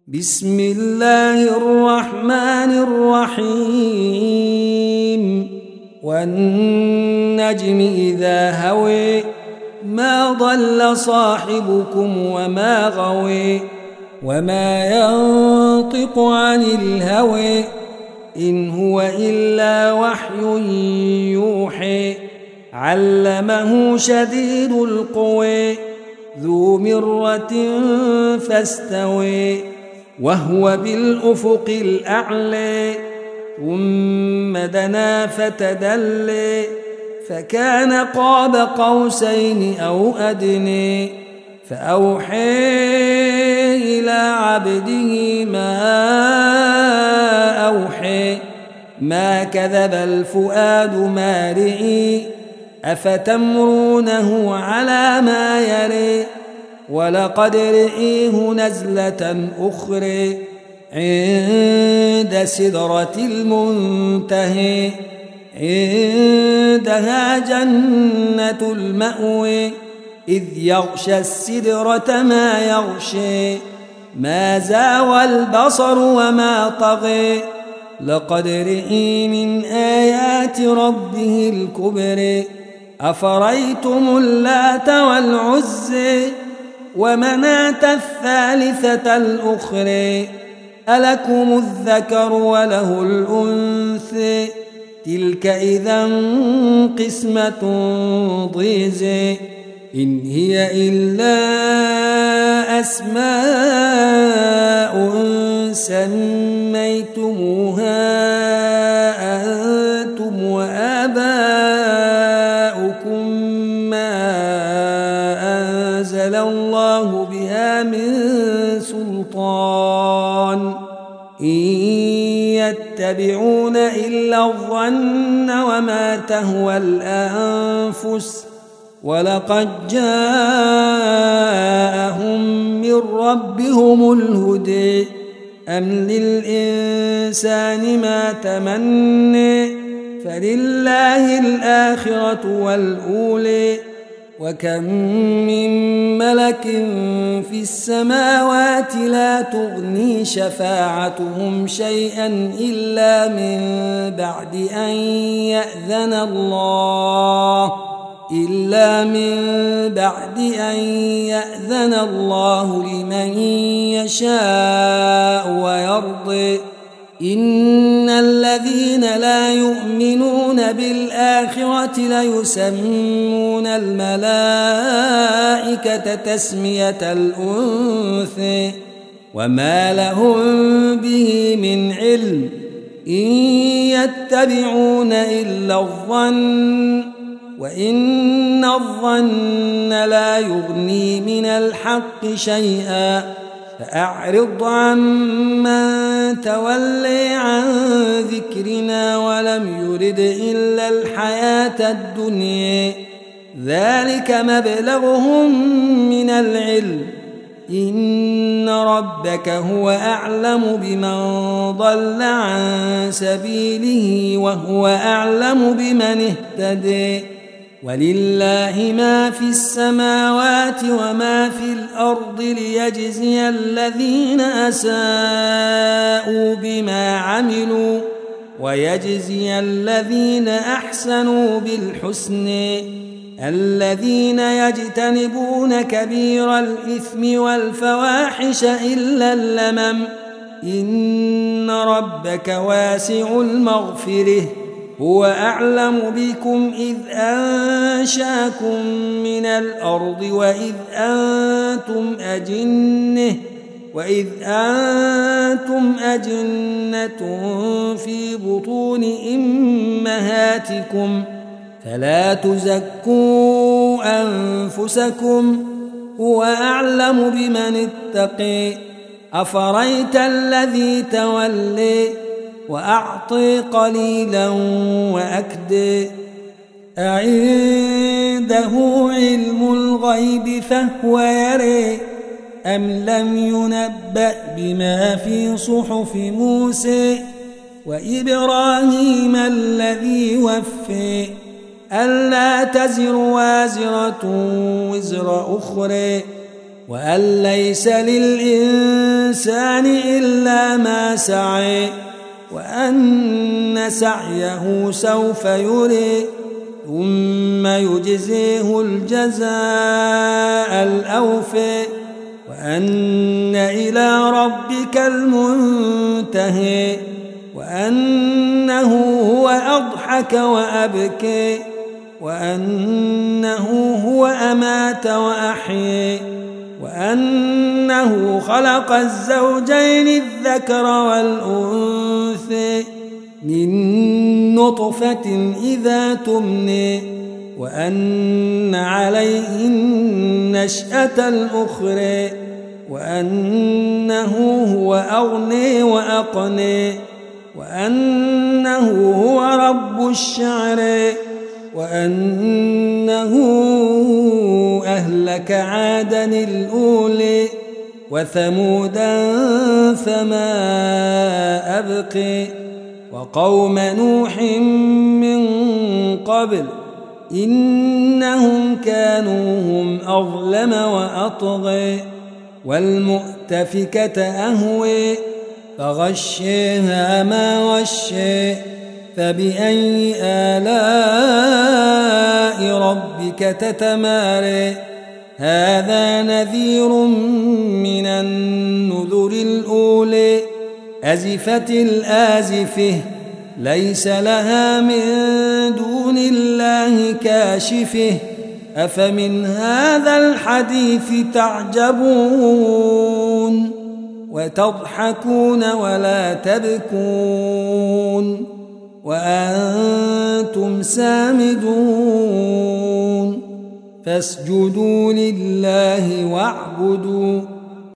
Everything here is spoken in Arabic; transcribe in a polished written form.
بسم الله الرحمن الرحيم والنجم إذا هوي ما ضل صاحبكم وما غوي وما ينطق عن الهوى إن هو إلا وحي يوحي علمه شديد القوى ذو مرة فاستوي وهو بالأفق الأعلى ثم دنا فتدلي فكان قاب قوسين أو أدني فأوحي إلى عبده ما أوحي ما كذب الفؤاد ما رئي أفتمرونه على ما يري ولقد رئيه نزلة أخرى عند سدرة المنتهى عندها جنة المأوى إذ يغشى السدرة ما يغشى ما زاوى البصر وما طغى لقد رئي من آيات ربه الكبرى أفريتم اللات والعزى ومناة الثالثة الأخرى ألكم الذكر وله الأنثى تلك إذا قسمة ضيزى إن هي إلا أسماء سميتموها أنتم وآباؤكم ما أنزل الله بها من سلطان إن يتبعون إلا الظن وما تهوى الأنفس ولقد جاءهم من ربهم الهدى أم للإنسان ما تمنى فلله الآخرة والأولى وكم من ملك في السماوات لا تغني شفاعتهم شيئا إلا من بعد أن يأذن الله لمن يشاء ويرضي إن الذين لا يؤمنون بالآخرة ليسمون الملائكة تسمية الأنثى وما لهم به من علم إن يتبعون إلا الظن وإن الظن لا يغني من الحق شيئا فأعرض عمن تولي عن ذكرنا ولم يرد إلا الحياة الدنيا ذلك مبلغهم من العلم إن ربك هو أعلم بمن ضل عن سبيله وهو أعلم بمن اهتدى ولله ما في السماوات وما في الأرض ليجزي الذين أساءوا بما عملوا ويجزي الذين أحسنوا بالحسن الذين يجتنبون كبير الإثم والفواحش إلا اللمم إن ربك واسع المغفرة هو أعلم بكم إذ أنشاكم من الأرض وإذ أنتم أجنة في بطون أمهاتكم فلا تزكوا أنفسكم هو أعلم بمن اتقي أفريت الذي تولي وأعطي قليلا وأكدي أعنده علم الغيب فهو يري أم لم ينبأ بما في صحف موسى وإبراهيم الذي وفي ألا تزر وازرة وزر أخرى وأن ليس للإنسان إلا ما سعى وأن سعيه سوف يرى ثم يجزيه الجزاء الأوفى وأن إلى ربك المنتهى وأنه هو أضحك وأبكى وأنه هو أمات وأحيا وأنه خلق الزوجين الذكر والأنثى من نطفة إذا تمنى وأن عليه النشأة الأخرى وأنه هو أغنى وأقنى وأنه هو رب الشعرى وأنه أهلك عادا الأولى وثمودا فما أبقي وقوم نوح من قبل إنهم كانوا هم أظلم وأطغى والمؤتفكة أهوى فغشيها ما غشي فبأي آلاء ربك تتمارى هذا نذير من النذر الأولى أزفت الآزفة ليس لها من دون الله كاشفة أفمن هذا الحديث تعجبون وتضحكون ولا تبكون وأنتم سامدون فاسجدوا لله واعبدوا